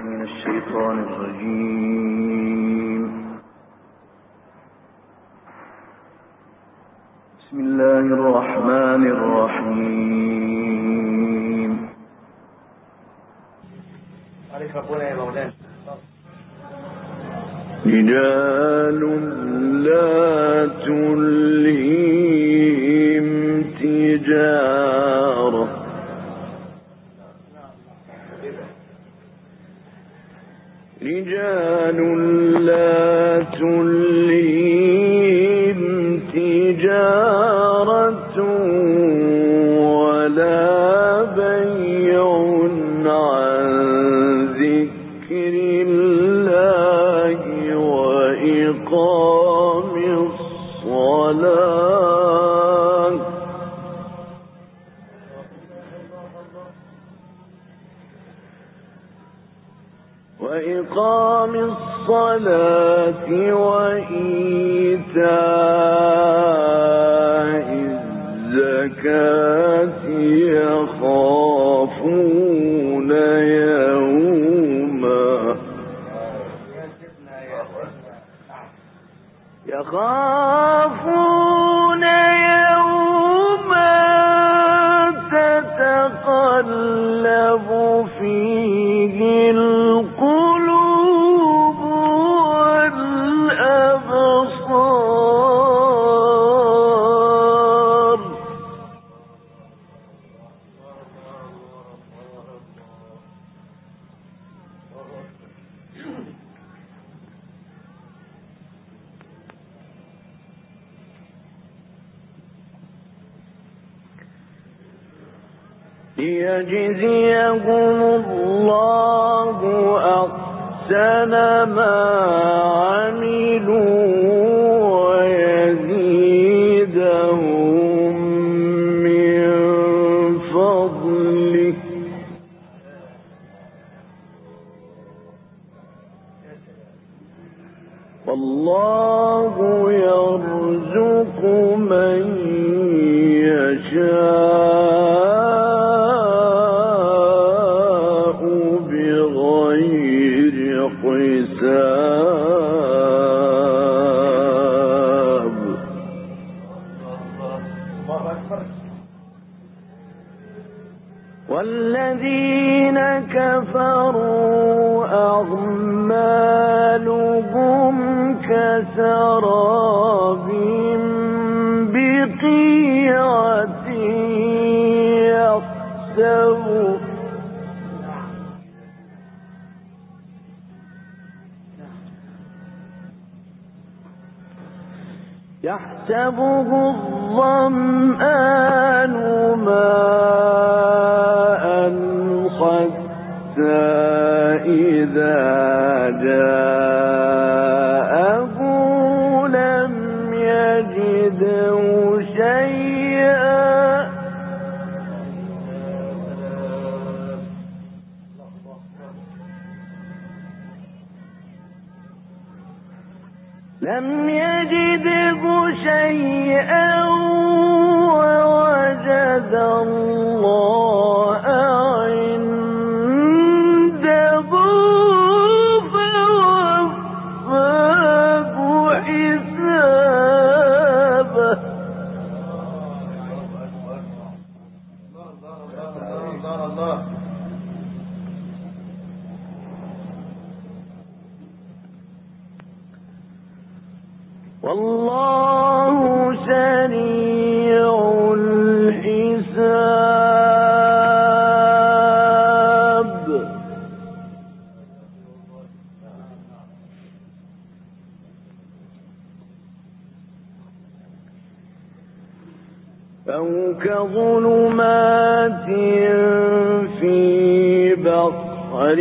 من الشيطان الرجيم. بسم الله الرحمن الرحيم. عليك ربنا يا مولانا. رجال لا تلهيهم تجارة رجال لا تلهيهم تجارة ولا بيع عن ذكر الله وإقام الصلاة وإيتاء الزكاة يخافون يوما تتقلب فيه القلوب والأبصار. ليجزيهم الله أحسن ما عملوا ويزيدهم من فضله والله يرزق من يشاء بغير حساب. والذين كفروا أعمالهم كسراب بقيعة يحسبه الظمآن ماء حتى إذا جاءه لم يجده شيئا ووجد الله عنده فوفاه حسابه. والله سريع الحساب. أو كظلمات في بحر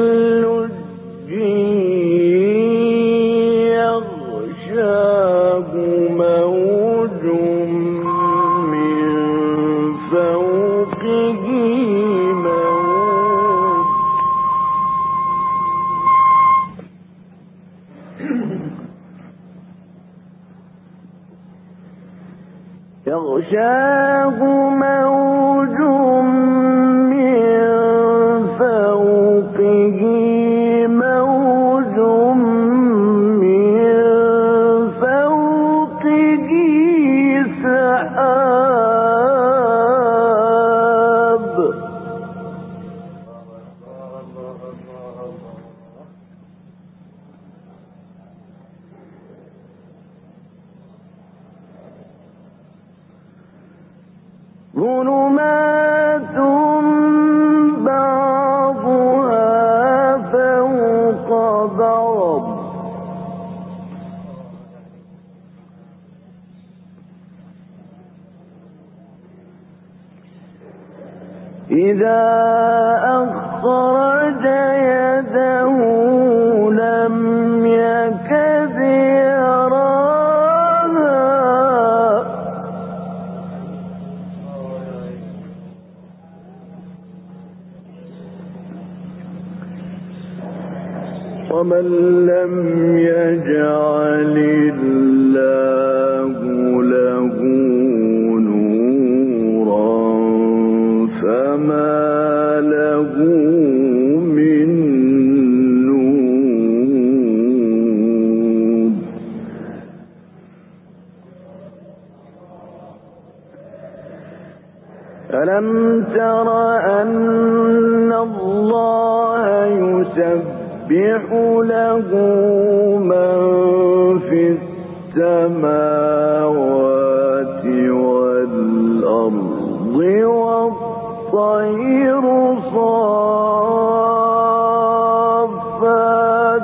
يغشاه موج من فوقه موج يغشاه موج من فوقه موج من فوقه سحاب ظلمات بعضها فوق بعض إذا أخرج يده لم يكد يراها ومن لم يجعل الله له نورا فما له من نور ألم تر أن الله يسبح له من في السماوات والأرض والطير صافات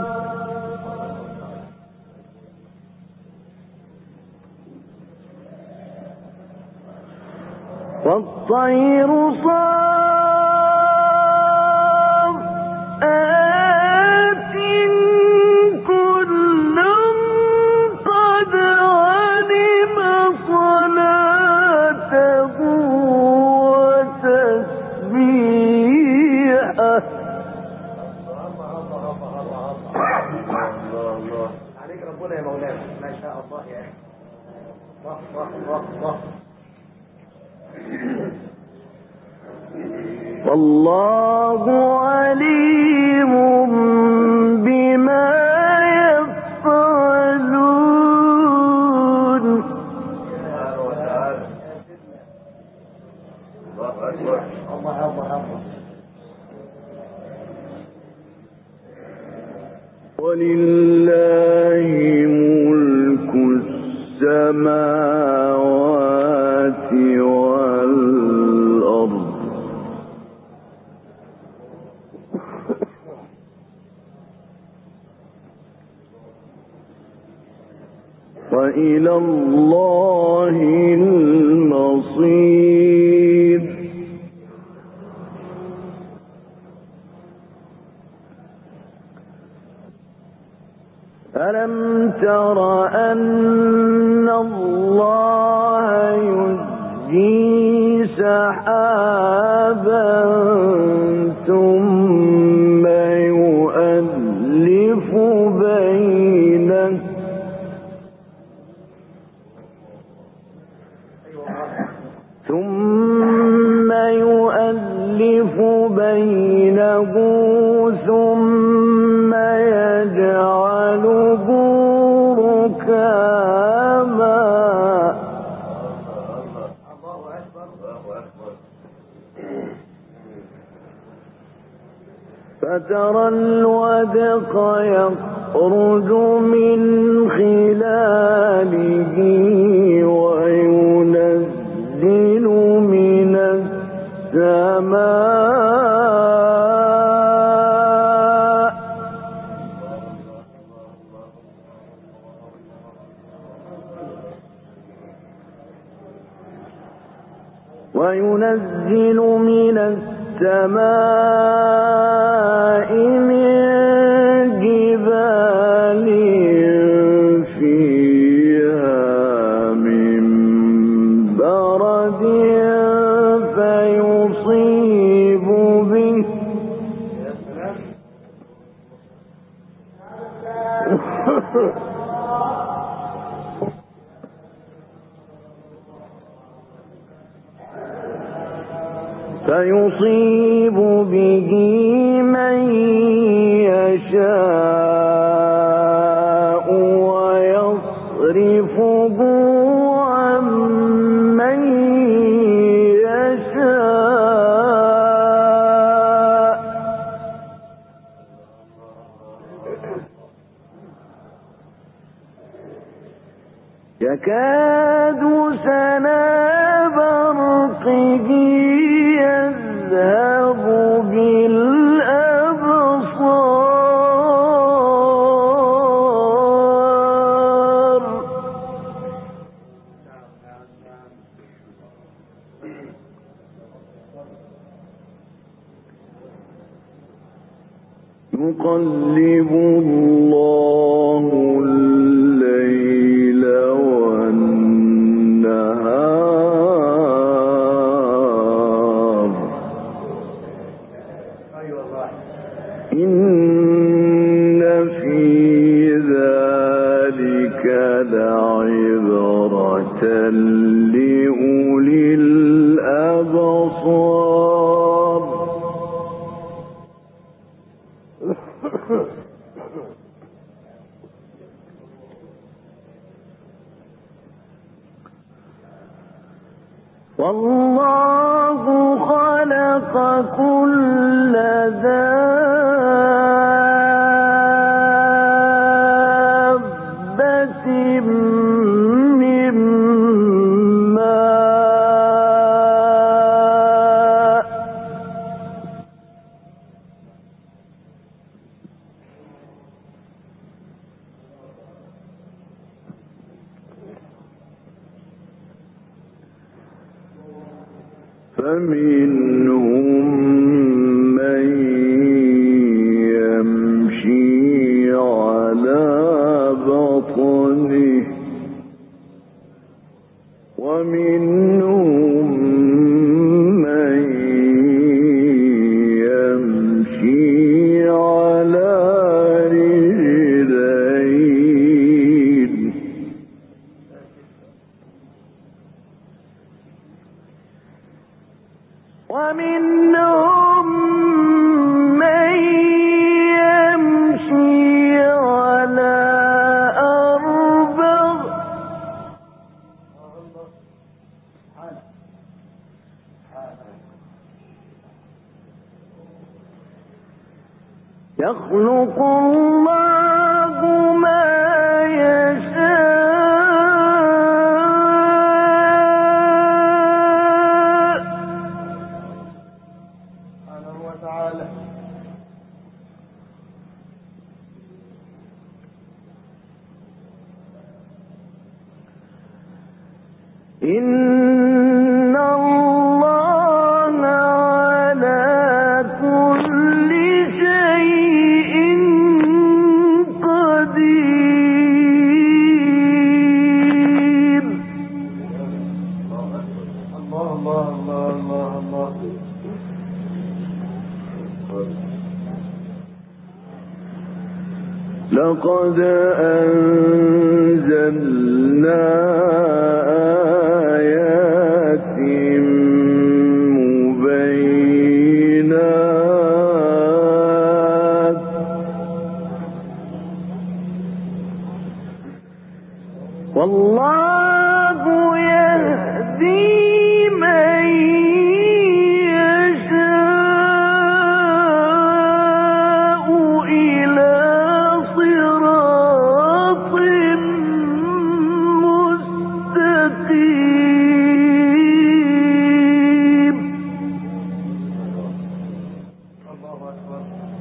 والطير صافات كل قد علم صلاته وتسبيحه عليك ربنا يا مولانا ما شاء الله يا اخي الله الله الله والله عليم بما يفعلون الله الله ولله ملك السماوات والأرض وإلى الله المصير ألم تر أن الله يزجي سحابا ثم يؤلف بينه ثم يجعله ركاما فترى الودق يخرج من خلاله وينزل من السماء من جبال فيها من برد فيصيب به من يكاد سنا برقه يذهب بالأبصار يقلب الله الليل والنهار إن في ذلك لعبرة لأولي الأبصار والله خلق كل دابة من ماء فمنهم من يمشي على بطنه ومنهم من يمشي على رجلين ومنهم من يمشي على أربع يخلق الله ما يشاء سبحانه وتعالى إن الله على كل شيء قدير الله الله الله الله الله لقد أنزلنا آيات مبينات والله يهدي من يشاء إلى صراط مستقيم الله أكبر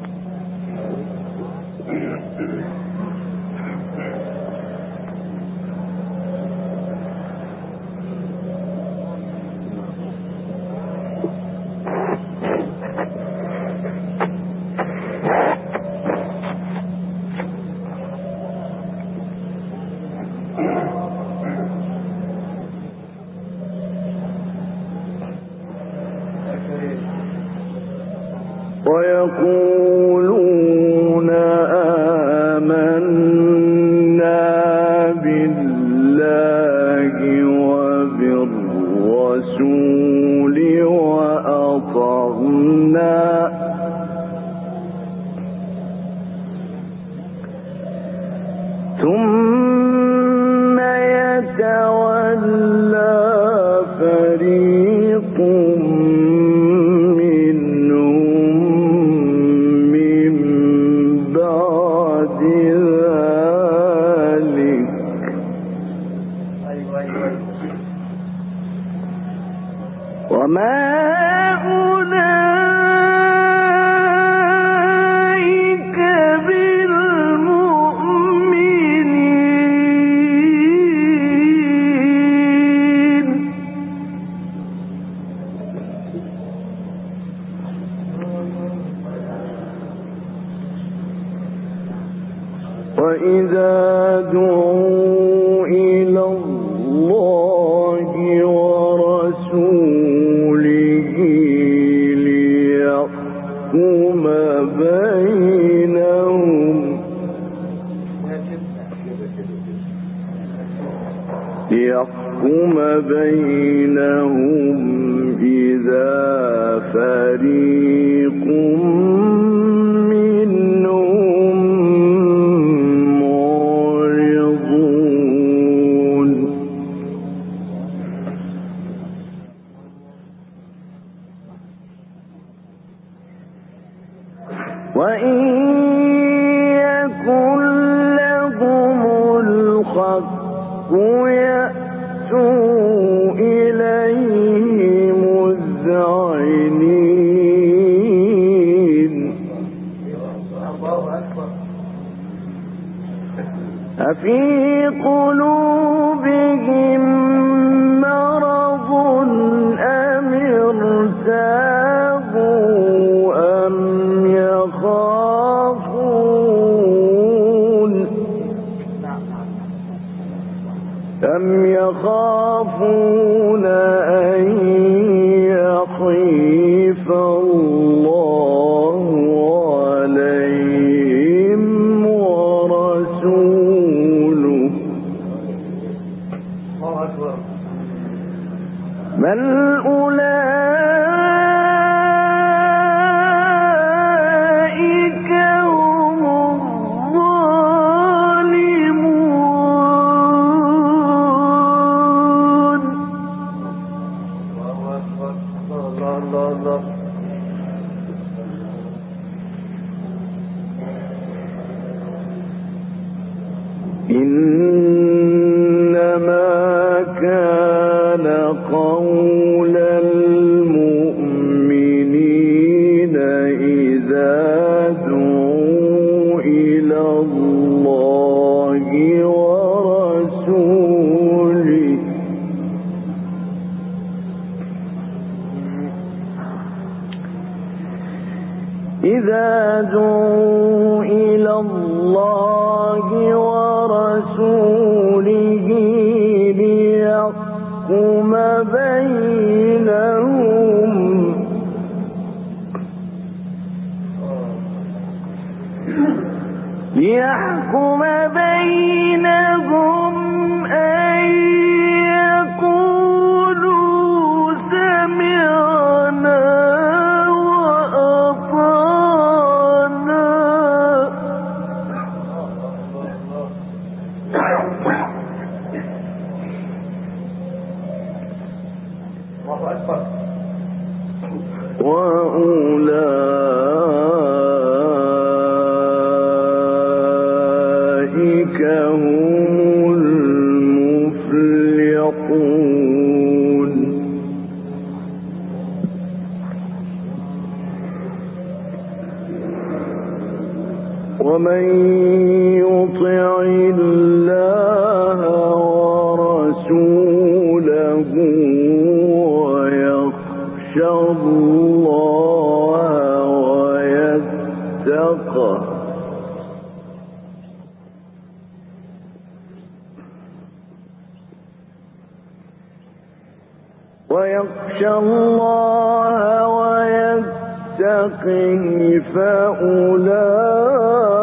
ويقولون آمنا بالله وبالرسول وأطعنا ثم يتولى فريق منهم وإذا دعوا إلى الله ورسوله ليحكم بينهم إذا فريق منهم معرضون وإن يكن لهم الحق يأتوا إليه مذعنين أفي قلوبهم مرض أم ارتابوا أم يخافون أن يخيف الله عليهم ورسوله بل أولئك هم الظالمون. إنما كان قول المؤمنين إذا دعوا إلى الله ورسوله ليحكم بينهم أن يقولوا سمعنا وأطعنا وأولئك هم المفلحون. ومن يطع الله ورسوله ويخشى الله ويتقه فأولئك